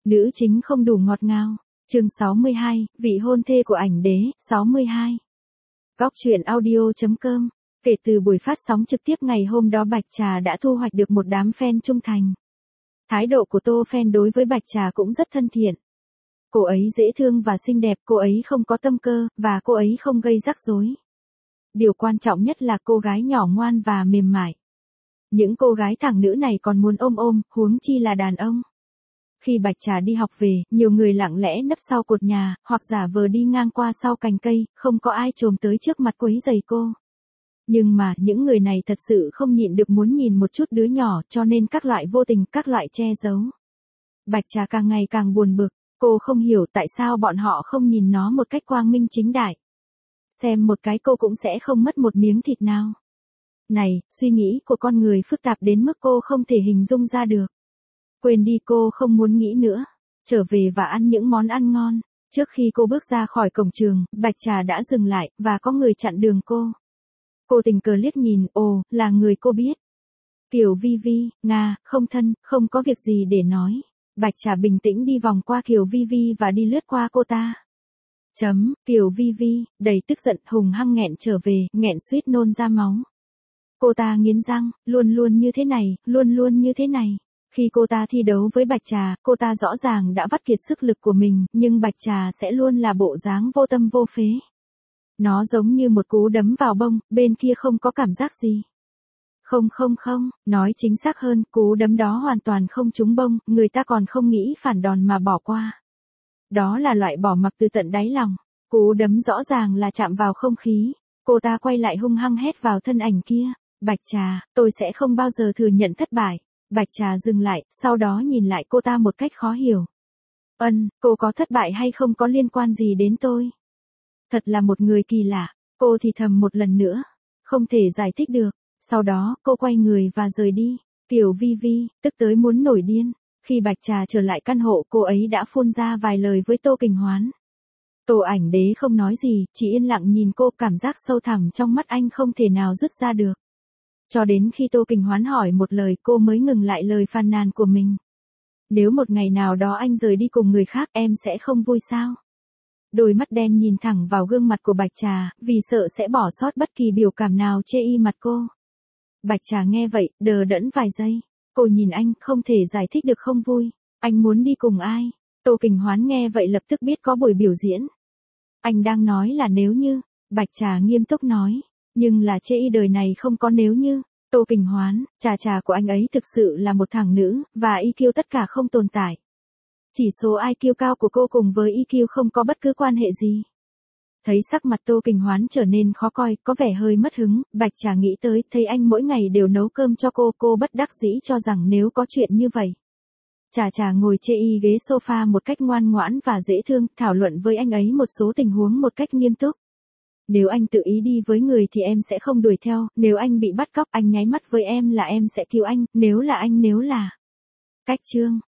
Nữ chính không đủ ngọt ngào. Chương 62, vị hôn thê của ảnh đế, 62. Góc truyện audio.com. Kể từ buổi phát sóng trực tiếp ngày hôm đó Bạch Trà đã thu hoạch được một đám fan trung thành. Thái độ của Tô fan đối với Bạch Trà cũng rất thân thiện. Cô ấy dễ thương và xinh đẹp, cô ấy không có tâm cơ, và cô ấy không gây rắc rối. Điều quan trọng nhất là cô gái nhỏ ngoan và mềm mại. Những cô gái thẳng nữ này còn muốn ôm, huống chi là đàn ông. Khi Bạch Trà đi học về, nhiều người lặng lẽ nấp sau cột nhà, hoặc giả vờ đi ngang qua sau cành cây, không có ai chồm tới trước mặt quấy rầy cô. Nhưng mà, những người này thật sự không nhịn được muốn nhìn một chút đứa nhỏ, cho nên các loại vô tình, các loại che giấu. Bạch Trà càng ngày càng buồn bực, cô không hiểu tại sao bọn họ không nhìn nó một cách quang minh chính đại. Xem một cái cô cũng sẽ không mất một miếng thịt nào. Này, suy nghĩ của con người phức tạp đến mức cô không thể hình dung ra được. Quên đi, cô không muốn nghĩ nữa. Trở về và ăn những món ăn ngon. Trước khi cô bước ra khỏi cổng trường, Bạch Trà đã dừng lại, và có người chặn đường cô. Cô tình cờ liếc nhìn, ồ, là người cô biết. Kiều Vi Vi, Nga, không thân, không có việc gì để nói. Bạch Trà bình tĩnh đi vòng qua Kiều Vi Vi và đi lướt qua cô ta. Kiều Vi Vi, đầy tức giận, hùng hăng nghẹn trở về, nghẹn suýt nôn ra máu. Cô ta nghiến răng, luôn luôn như thế này, luôn luôn như thế này. Khi cô ta thi đấu với Bạch Trà, cô ta rõ ràng đã vắt kiệt sức lực của mình, nhưng Bạch Trà sẽ luôn là bộ dáng vô tâm vô phế. Nó giống như một cú đấm vào bông, bên kia không có cảm giác gì. Không, nói chính xác hơn, cú đấm đó hoàn toàn không trúng bông, người ta còn không nghĩ phản đòn mà bỏ qua. Đó là loại bỏ mặc từ tận đáy lòng. Cú đấm rõ ràng là chạm vào không khí. Cô ta quay lại hung hăng hét vào thân ảnh kia. Bạch Trà, tôi sẽ không bao giờ thừa nhận thất bại. Bạch Trà dừng lại, sau đó nhìn lại cô ta một cách khó hiểu. Cô có thất bại hay không có liên quan gì đến tôi? Thật là một người kỳ lạ. Cô thì thầm một lần nữa. Không thể giải thích được. Sau đó, cô quay người và rời đi. Kiều Vi Vi, tức tới muốn nổi điên. Khi Bạch Trà trở lại căn hộ, cô ấy đã phun ra vài lời với Tô Kình Hoán. Tô Ảnh Đế không nói gì, chỉ yên lặng nhìn cô, cảm giác sâu thẳm trong mắt anh không thể nào dứt ra được. Cho đến khi Tô Kình Hoán hỏi một lời, cô mới ngừng lại lời phàn nàn của mình. Nếu một ngày nào đó anh rời đi cùng người khác, em sẽ không vui sao? Đôi mắt đen nhìn thẳng vào gương mặt của Bạch Trà, vì sợ sẽ bỏ sót bất kỳ biểu cảm nào chê y mặt cô. Bạch Trà nghe vậy, đờ đẫn vài giây. Cô nhìn anh, không thể giải thích được không vui. Anh muốn đi cùng ai? Tô Kình Hoán nghe vậy lập tức biết có buổi biểu diễn. Anh đang nói là nếu như. Bạch Trà nghiêm túc nói. Nhưng là chê y đời này không có nếu như. Tô Kình Hoán, Trà của anh ấy thực sự là một thằng nữ, và EQ tất cả không tồn tại. Chỉ số IQ cao của cô cùng với EQ không có bất cứ quan hệ gì. Thấy sắc mặt Tô Kình Hoán trở nên khó coi, có vẻ hơi mất hứng, Bạch Trà nghĩ tới, thấy anh mỗi ngày đều nấu cơm cho cô bất đắc dĩ cho rằng nếu có chuyện như vậy. Trà ngồi chê y ghế sofa một cách ngoan ngoãn và dễ thương, thảo luận với anh ấy một số tình huống một cách nghiêm túc. Nếu anh tự ý đi với người thì em sẽ không đuổi theo, nếu anh bị bắt cóc anh nháy mắt với em là em sẽ cứu anh, nếu là. Cách chương.